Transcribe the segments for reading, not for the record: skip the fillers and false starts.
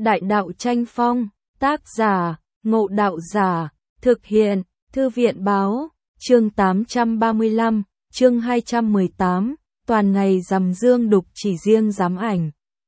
Đại đạo tranh phong, tác giả, Ngộ Đạo Giả, thực hiện, Thư viện báo, chương 835, chương 218, toàn ngày rằm dương đục chỉ riêng giám ảnh.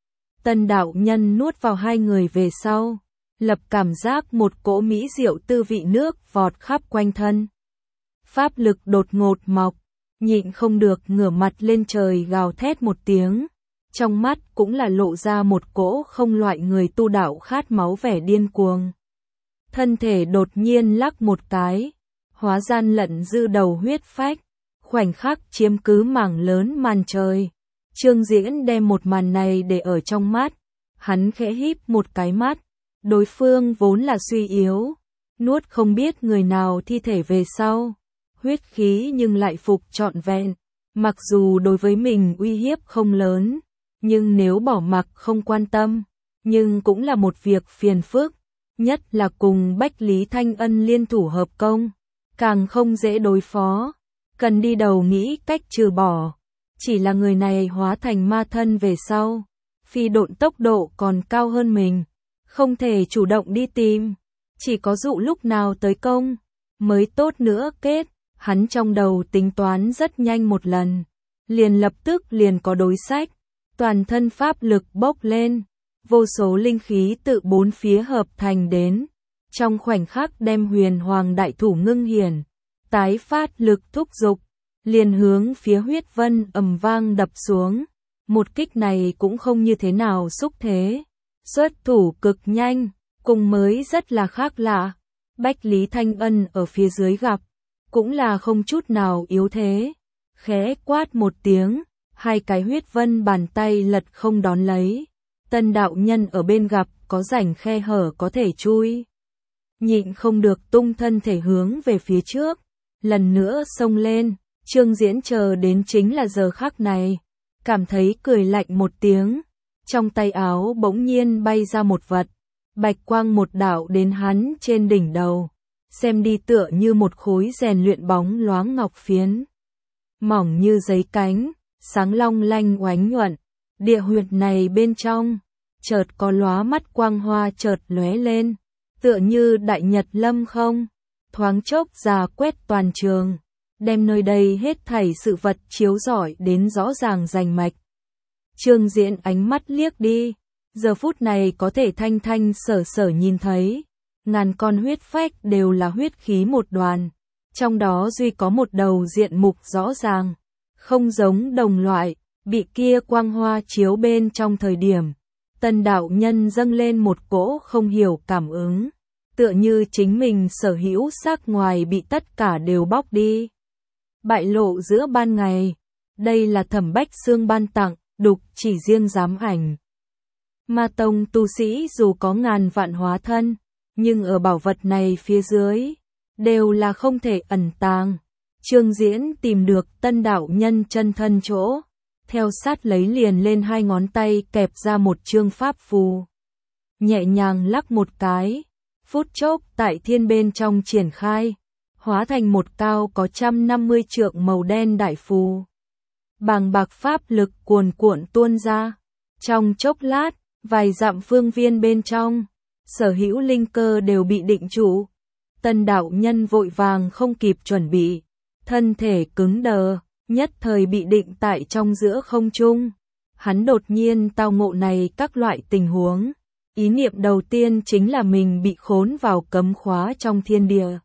Tân đạo nhân nuốt vào hai người về sau, lập cảm giác một cỗ mỹ diệu tư vị nước vọt khắp quanh thân. Pháp lực đột ngột mọc, nhịn không được ngửa mặt lên trời gào thét một tiếng. Trong mắt cũng là lộ ra một cỗ không loại người tu đạo khát máu vẻ điên cuồng. Thân thể đột nhiên lắc một cái, hóa gian lận dư đầu huyết phách, khoảnh khắc chiếm cứ mảng lớn màn trời. Trương Diễn đem một màn này để ở trong mắt, hắn khẽ híp một cái mắt, đối phương vốn là suy yếu, nuốt không biết người nào thi thể về sau, huyết khí nhưng lại phục trọn vẹn, mặc dù đối với mình uy hiếp không lớn. Nhưng nếu bỏ mặc không quan tâm, nhưng cũng là một việc phiền phức, nhất là cùng Bách Lý Thanh Ân liên thủ hợp công, càng không dễ đối phó, cần đi đầu nghĩ cách trừ bỏ. Chỉ là người này hóa thành ma thân về sau, phi độn tốc độ còn cao hơn mình, không thể chủ động đi tìm, chỉ có dụ lúc nào tới công, mới tốt nữa kết, hắn trong đầu tính toán rất nhanh một lần, lập tức có đối sách. Toàn thân pháp lực bốc lên, vô số linh khí tự bốn phía hợp thành đến, trong khoảnh khắc đem huyền hoàng đại thủ ngưng hiển, tái phát lực thúc dục, liền hướng phía huyết vân ầm vang đập xuống. Một kích này cũng không như thế nào xúc thế, xuất thủ cực nhanh, cùng mới rất là khác lạ. Bách Lý Thanh Ân ở phía dưới gặp, cũng là không chút nào yếu thế, khẽ quát một tiếng. Hai cái huyết vân bàn tay lật không đón lấy. Tân đạo nhân ở bên gặp có rảnh khe hở có thể chui. Nhịn không được tung thân thể hướng về phía trước. Lần nữa xông lên. Trương Diễn chờ đến chính là giờ khắc này. Cảm thấy cười lạnh một tiếng. Trong tay áo bỗng nhiên bay ra một vật. Bạch quang một đạo đến hắn trên đỉnh đầu. Xem đi tựa như một khối rèn luyện bóng loáng ngọc phiến. Mỏng như giấy cánh. Sáng long lanh oánh nhuận, địa huyệt này bên trong, chợt có lóa mắt quang hoa chợt lóe lên, tựa như đại nhật lâm không, thoáng chốc già quét toàn trường, đem nơi đây hết thảy sự vật chiếu rọi đến rõ ràng rành mạch. Trương Diễn ánh mắt liếc đi, giờ phút này có thể thanh thanh sở sở nhìn thấy, ngàn con huyết phách đều là huyết khí một đoàn, trong đó duy có một đầu diện mục rõ ràng. Không giống đồng loại, bị kia quang hoa chiếu bên trong thời điểm. Tân đạo nhân dâng lên một cỗ không hiểu cảm ứng, tựa như chính mình sở hữu sắc ngoài bị tất cả đều bóc đi. Bại lộ giữa ban ngày, đây là Thẩm Bách Xương ban tặng, đục chỉ riêng giám ảnh. Ma tông tu sĩ dù có ngàn vạn hóa thân, nhưng ở bảo vật này phía dưới, đều là không thể ẩn tàng. Trương Diễn tìm được tân đạo nhân chân thân chỗ, theo sát lấy liền lên hai ngón tay kẹp ra một chương pháp phù. Nhẹ nhàng lắc một cái, phút chốc tại thiên bên trong triển khai, hóa thành một cao có 150 trượng màu đen đại phù. Bàng bạc pháp lực cuồn cuộn tuôn ra, trong chốc lát, vài dặm phương viên bên trong, sở hữu linh cơ đều bị định trụ. Tân đạo nhân vội vàng không kịp chuẩn bị. Thân thể cứng đờ, nhất thời bị định tại trong giữa không trung. Hắn đột nhiên tao ngộ này các loại tình huống. Ý niệm đầu tiên chính là mình bị khốn vào cấm khóa trong thiên địa.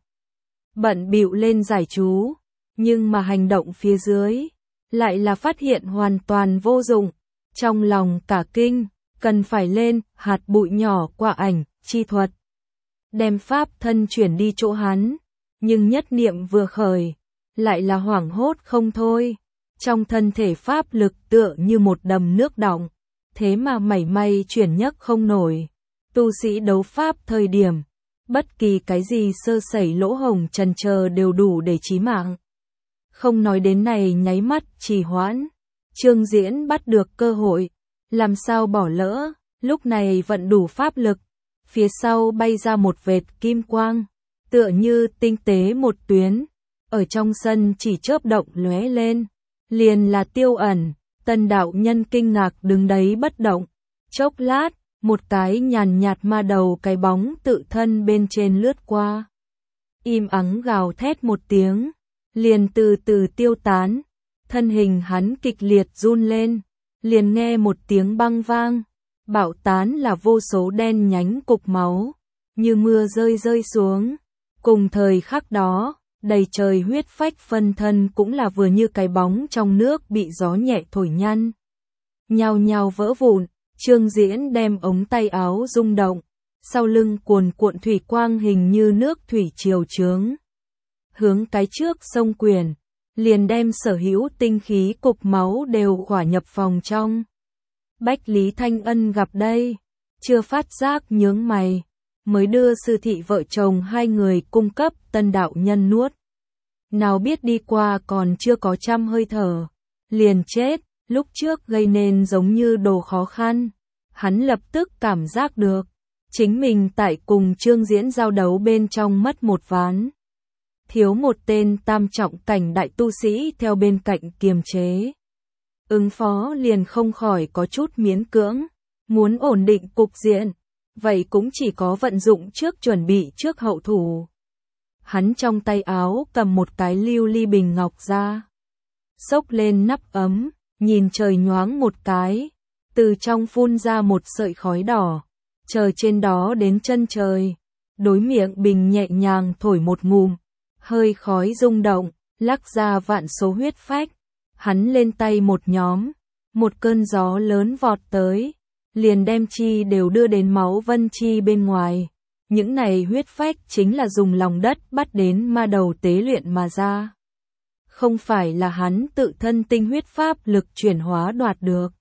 Bận bịu lên giải chú, nhưng mà hành động phía dưới, lại là phát hiện hoàn toàn vô dụng. Trong lòng cả kinh, cần phải lên hạt bụi nhỏ qua ảnh, chi thuật. Đem pháp thân chuyển đi chỗ hắn, nhưng nhất niệm vừa khởi. Lại là hoảng hốt không thôi, trong thân thể pháp lực tựa như một đầm nước đọng, thế mà mảy may chuyển nhấc không nổi. Tu sĩ đấu pháp thời điểm, bất kỳ cái gì sơ sẩy lỗ hổng trần chờ đều đủ để chí mạng. Không nói đến này nháy mắt trì hoãn, Trương Diễn bắt được cơ hội, làm sao bỏ lỡ, lúc này vận đủ pháp lực, phía sau bay ra một vệt kim quang, tựa như tinh tế một tuyến. Ở trong sân chỉ chớp động lóe lên, liền là tiêu ẩn. Tân đạo nhân kinh ngạc đứng đấy bất động, chốc lát, một cái nhàn nhạt ma đầu cái bóng tự thân bên trên lướt qua. Im ắng gào thét một tiếng, liền từ từ tiêu tán, thân hình hắn kịch liệt run lên, liền nghe một tiếng băng vang, bạo tán là vô số đen nhánh cục máu, như mưa rơi rơi xuống. Cùng thời khắc đó, đầy trời huyết phách phân thân cũng là vừa như cái bóng trong nước bị gió nhẹ thổi nhăn, nhao nhao vỡ vụn. Trương Diễn đem ống tay áo rung động, sau lưng cuồn cuộn thủy quang hình như nước thủy triều trướng. Hướng cái trước sông quyền, liền đem sở hữu tinh khí cục máu đều khỏa nhập phòng trong. Bách Lý Thanh Ân gặp đây, chưa phát giác nhướng mày, mới đưa sư thị vợ chồng hai người cung cấp tân đạo nhân nuốt. Nào biết đi qua còn chưa có trăm hơi thở, liền chết. Lúc trước gây nên giống như đồ khó khăn, hắn lập tức cảm giác được, chính mình tại cùng Trương Diễn giao đấu bên trong mất một ván. Thiếu một tên tam trọng cảnh đại tu sĩ theo bên cạnh kiềm chế. Ứng phó liền không khỏi có chút miễn cưỡng, muốn ổn định cục diện, vậy cũng chỉ có vận dụng trước chuẩn bị trước hậu thủ. Hắn trong tay áo cầm một cái lưu ly bình ngọc ra, xốc lên nắp ấm. Nhìn trời nhoáng một cái, từ trong phun ra một sợi khói đỏ, chờ trên đó đến chân trời, đối miệng bình nhẹ nhàng thổi một ngụm, hơi khói rung động, lắc ra vạn số huyết phách. Hắn lên tay một nhóm, một cơn gió lớn vọt tới, liền đem chi đều đưa đến máu vân chi bên ngoài. Những này huyết phách chính là dùng lòng đất bắt đến ma đầu tế luyện mà ra. Không phải là hắn tự thân tinh huyết pháp lực chuyển hóa đoạt được.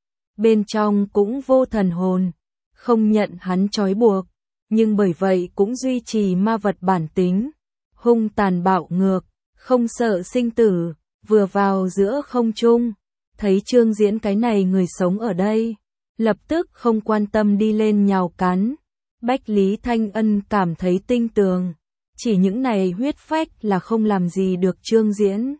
Bên trong cũng vô thần hồn, không nhận hắn trói buộc, nhưng bởi vậy cũng duy trì ma vật bản tính, hung tàn bạo ngược, không sợ sinh tử. Vừa vào giữa không trung, thấy Trương Diễn cái này người sống ở đây, lập tức không quan tâm đi lên nhào cắn. Bách Lý Thanh Ân cảm thấy tinh tường, chỉ những này huyết phách là không làm gì được Trương Diễn.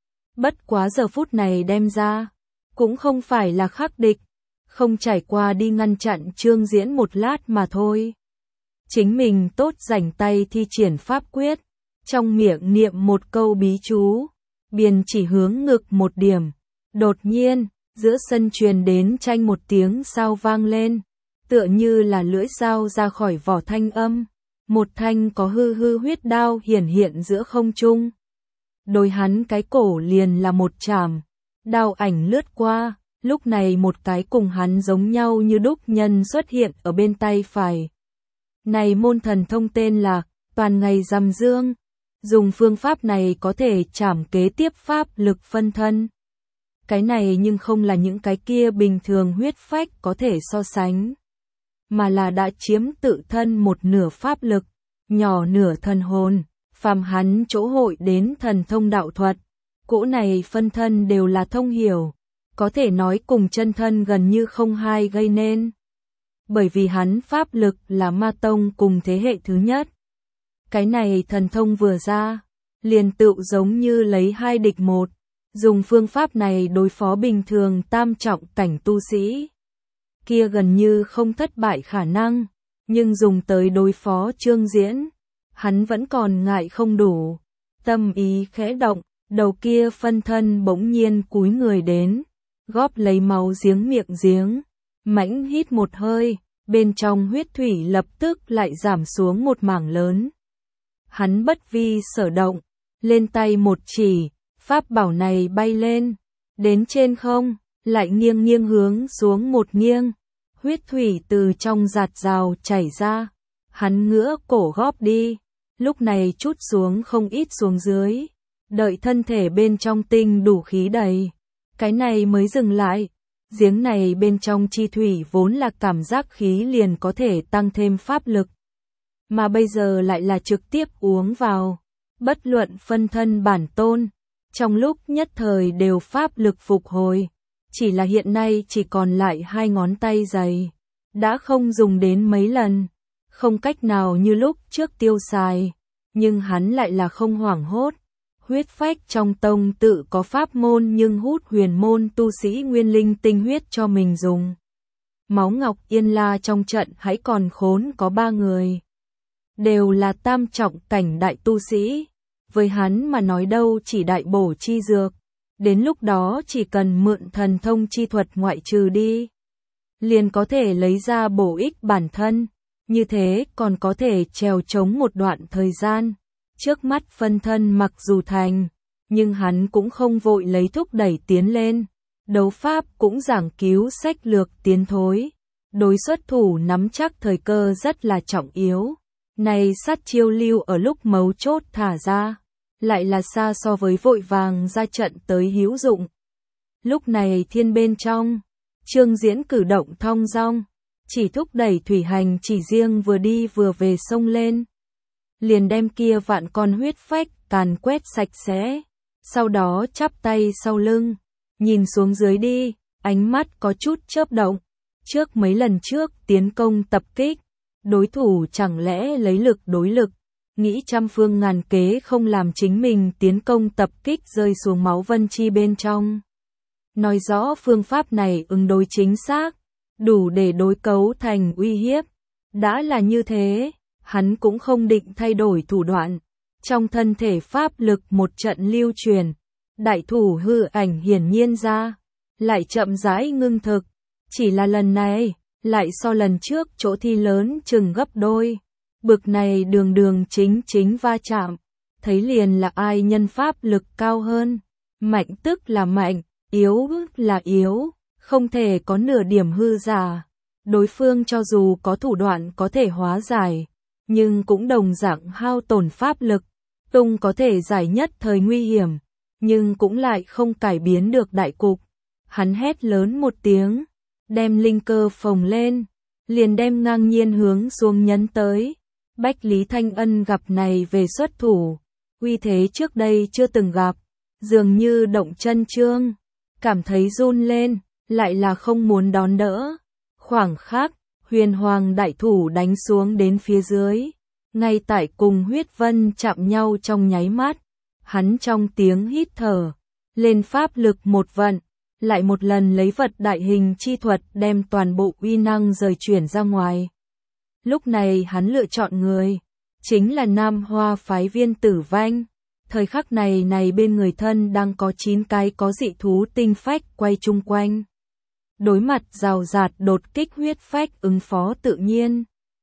Bất quá giờ phút này đem ra, cũng không phải là khắc địch, không trải qua đi ngăn chặn Trương Diễn một lát mà thôi. Chính mình tốt rảnh tay thi triển pháp quyết, trong miệng niệm một câu bí chú, biên chỉ hướng ngực một điểm. Đột nhiên, giữa sân truyền đến tranh một tiếng sao vang lên, tựa như là lưỡi dao ra khỏi vỏ thanh âm. Một thanh có hư hư huyết đao hiển hiện giữa không trung. Đối hắn cái cổ liền là một chảm, đao ảnh lướt qua, lúc này một cái cùng hắn giống nhau như đúc nhân xuất hiện ở bên tay phải. Này môn thần thông tên là Toàn Ngày Rằm Dương, dùng phương pháp này có thể chảm kế tiếp pháp lực phân thân. Cái này nhưng không là những cái kia bình thường huyết phách có thể so sánh, mà là đã chiếm tự thân một nửa pháp lực, nhỏ nửa thần hồn. Phàm hắn chỗ hội đến thần thông đạo thuật, cỗ này phân thân đều là thông hiểu, có thể nói cùng chân thân gần như không hai gây nên. Bởi vì hắn pháp lực là ma tông cùng thế hệ thứ nhất. Cái này thần thông vừa ra, liền tự giống như lấy hai địch một, dùng phương pháp này đối phó bình thường tam trọng cảnh tu sĩ. Kia gần như không thất bại khả năng, nhưng dùng tới đối phó Trương Diễn, hắn vẫn còn ngại không đủ. Tâm ý khẽ động, đầu kia phân thân bỗng nhiên cúi người đến, góp lấy máu giếng miệng giếng, mãnh hít một hơi, bên trong huyết thủy lập tức lại giảm xuống một mảng lớn. Hắn bất vi sở động, lên tay một chỉ, pháp bảo này bay lên, đến trên không, lại nghiêng nghiêng hướng xuống một nghiêng, huyết thủy từ trong giạt rào chảy ra, hắn ngửa cổ góp đi, lúc này chút xuống không ít xuống dưới, đợi thân thể bên trong tinh đủ khí đầy, cái này mới dừng lại. Giếng này bên trong chi thủy vốn là cảm giác khí liền có thể tăng thêm pháp lực, mà bây giờ lại là trực tiếp uống vào, bất luận phân thân bản tôn, trong lúc nhất thời đều pháp lực phục hồi, chỉ là hiện nay chỉ còn lại 2 ngón tay dày, đã không dùng đến mấy lần, không cách nào như lúc trước tiêu xài, nhưng hắn lại là không hoảng hốt. Huyết phách trong tông tự có pháp môn nhưng hút huyền môn tu sĩ nguyên linh tinh huyết cho mình dùng. Máu Ngọc Yên La trong trận hãy còn khốn có 3 người. Đều là tam trọng cảnh đại tu sĩ. Với hắn mà nói đâu chỉ đại bổ chi dược. Đến lúc đó chỉ cần mượn thần thông chi thuật ngoại trừ đi. Liền có thể lấy ra bổ ích bản thân. Như thế còn có thể trèo chống một đoạn thời gian. Trước mắt phân thân mặc dù thành, nhưng hắn cũng không vội lấy thúc đẩy tiến lên. Đấu pháp cũng giảng cứu sách lược tiến thối. Đối xuất thủ nắm chắc thời cơ rất là trọng yếu. Này sát chiêu lưu ở lúc mấu chốt thả ra, lại là xa so với vội vàng ra trận tới hữu dụng. Lúc này thiên bên trong, Trương Diễn cử động thong dong, chỉ thúc đẩy thủy hành chỉ riêng vừa đi vừa về sông lên. Liền đem kia vạn con huyết phách càn quét sạch sẽ, sau đó chắp tay sau lưng, nhìn xuống dưới đi, ánh mắt có chút chớp động. Trước mấy lần trước tiến công tập kích, đối thủ chẳng lẽ lấy lực đối lực, nghĩ trăm phương ngàn kế không làm chính mình tiến công tập kích rơi xuống máu vân chi bên trong. Nói rõ phương pháp này ứng đối chính xác, đủ để đối cấu thành uy hiếp. Đã là như thế, hắn cũng không định thay đổi thủ đoạn. Trong thân thể pháp lực một trận lưu truyền, đại thủ hư ảnh hiển nhiên ra, lại chậm rãi ngưng thực. Chỉ là lần này, lại so lần trước chỗ thi lớn chừng gấp đôi. Bực này đường đường chính va chạm, thấy liền là ai nhân pháp lực cao hơn. Mạnh tức là mạnh, yếu là yếu, không thể có nửa điểm hư giả. Đối phương cho dù có thủ đoạn có thể hóa giải, nhưng cũng đồng dạng hao tổn pháp lực. Tung có thể giải nhất thời nguy hiểm, nhưng cũng lại không cải biến được đại cục. Hắn hét lớn một tiếng, đem linh cơ phồng lên, liền đem ngang nhiên hướng xuống nhấn tới. Bách Lý Thanh Ân gặp này về xuất thủ, uy thế trước đây chưa từng gặp, dường như động chân trương, cảm thấy run lên, lại là không muốn đón đỡ. Khoảng khắc, huyền hoàng đại thủ đánh xuống đến phía dưới, ngay tại cùng huyết vân chạm nhau trong nháy mắt, hắn trong tiếng hít thở, lên pháp lực một vận, lại một lần lấy vật đại hình chi thuật đem toàn bộ uy năng rời chuyển ra ngoài. Lúc này hắn lựa chọn người, chính là Nam Hoa phái Viên Tử Vanh. Thời khắc này bên người thân đang có 9 cái có dị thú tinh phách quay chung quanh. Đối mặt rào rạt đột kích huyết phách ứng phó tự nhiên.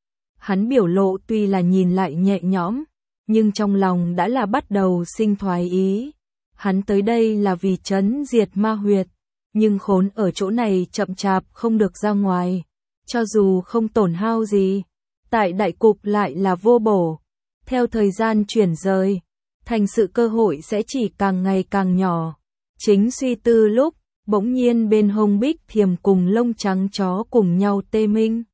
Hắn biểu lộ tuy là nhìn lại nhẹ nhõm, nhưng trong lòng đã là bắt đầu sinh thoái ý. Hắn tới đây là vì trấn diệt ma huyệt, nhưng khốn ở chỗ này chậm chạp không được ra ngoài. Cho dù không tổn hao gì, tại đại cục lại là vô bổ. Theo thời gian chuyển rời, thành sự cơ hội sẽ chỉ càng ngày càng nhỏ. Chính suy tư lúc, bỗng nhiên bên hông Bích Thiềm cùng lông trắng chó cùng nhau tê minh.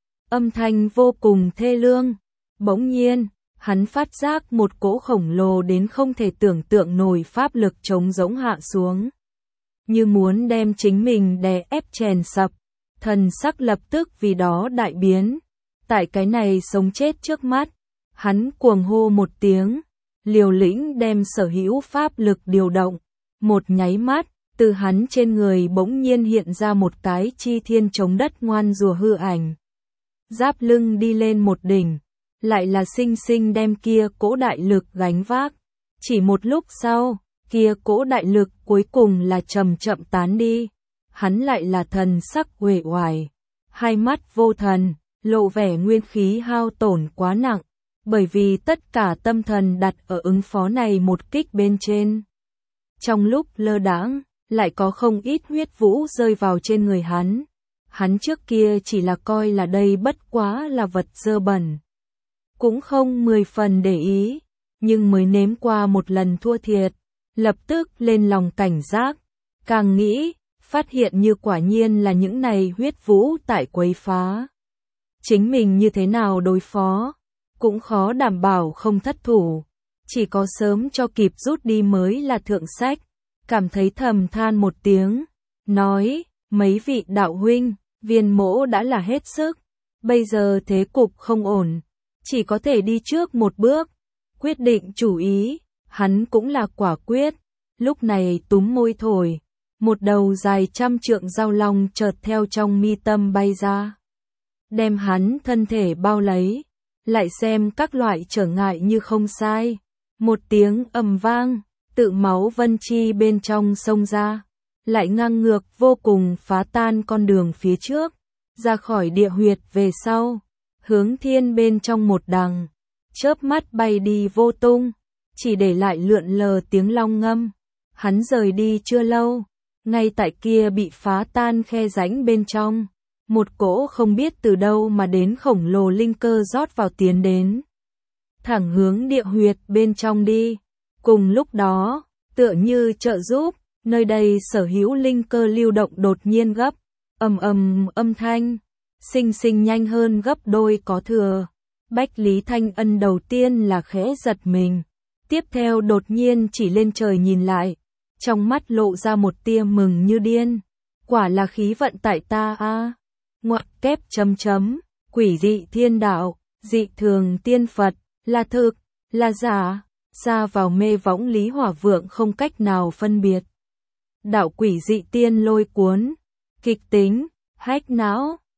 Âm thanh vô cùng thê lương. Bỗng nhiên, hắn phát giác một cỗ khổng lồ đến không thể tưởng tượng nổi pháp lực trống rỗng hạ xuống. Như muốn đem chính mình đè ép chèn sập, thần sắc lập tức vì đó đại biến. Tại cái này sống chết trước mắt, hắn cuồng hô một tiếng, liều lĩnh đem sở hữu pháp lực điều động. Một nháy mắt, từ hắn trên người bỗng nhiên hiện ra một cái chi thiên chống đất ngoan rùa hư ảnh. Giáp lưng đi lên một đỉnh, lại là sinh sinh đem kia cỗ đại lực gánh vác. Chỉ một lúc sau, kia cỗ đại lực cuối cùng là chậm chậm tán đi. Hắn lại là thần sắc uể oải, hai mắt vô thần, lộ vẻ nguyên khí hao tổn quá nặng, bởi vì tất cả tâm thần đặt ở ứng phó này một kích bên trên. Trong lúc lơ đãng, lại có không ít huyết vũ rơi vào trên người hắn. Hắn trước kia chỉ là coi là đây bất quá là vật dơ bẩn, cũng không 10 phần để ý, nhưng mới nếm qua một lần thua thiệt, lập tức lên lòng cảnh giác, càng nghĩ, phát hiện như quả nhiên là những này huyết vũ tại quấy phá. Chính mình như thế nào đối phó, cũng khó đảm bảo không thất thủ, chỉ có sớm cho kịp rút đi mới là thượng sách. Cảm thấy thầm than một tiếng, nói, mấy vị đạo huynh, Viên mỗ đã là hết sức, bây giờ thế cục không ổn, chỉ có thể đi trước một bước, quyết định chủ ý, hắn cũng là quả quyết, lúc này túm môi thổi, một đầu dài 100 trượng dao long chợt theo trong mi tâm bay ra, đem hắn thân thể bao lấy, lại xem các loại trở ngại như không sai. Một tiếng ầm vang, tự máu vân chi bên trong xông ra, lại ngang ngược vô cùng phá tan con đường phía trước, ra khỏi địa huyệt về sau, hướng thiên bên trong một đằng, chớp mắt bay đi vô tung, chỉ để lại lượn lờ tiếng long ngâm. Hắn rời đi chưa lâu, ngay tại kia bị phá tan khe rãnh bên trong, một cỗ không biết từ đâu mà đến khổng lồ linh cơ rót vào tiến đến, thẳng hướng địa huyệt bên trong đi. Cùng lúc đó, tựa như trợ giúp, nơi đây sở hữu linh cơ lưu động đột nhiên gấp, âm thanh, sinh nhanh hơn gấp đôi có thừa. Bách Lý Thanh Ân đầu tiên là khẽ giật mình, tiếp theo đột nhiên chỉ lên trời nhìn lại, trong mắt lộ ra một tia mừng như điên. Quả là khí vận tại ta a. Ngoặc kép quỷ dị thiên đạo, dị thường tiên Phật, là thực, là giả, xa vào mê võng Lý Hỏa Vượng không cách nào phân biệt. Đạo quỷ dị tiên lôi cuốn, kịch tính, hách não,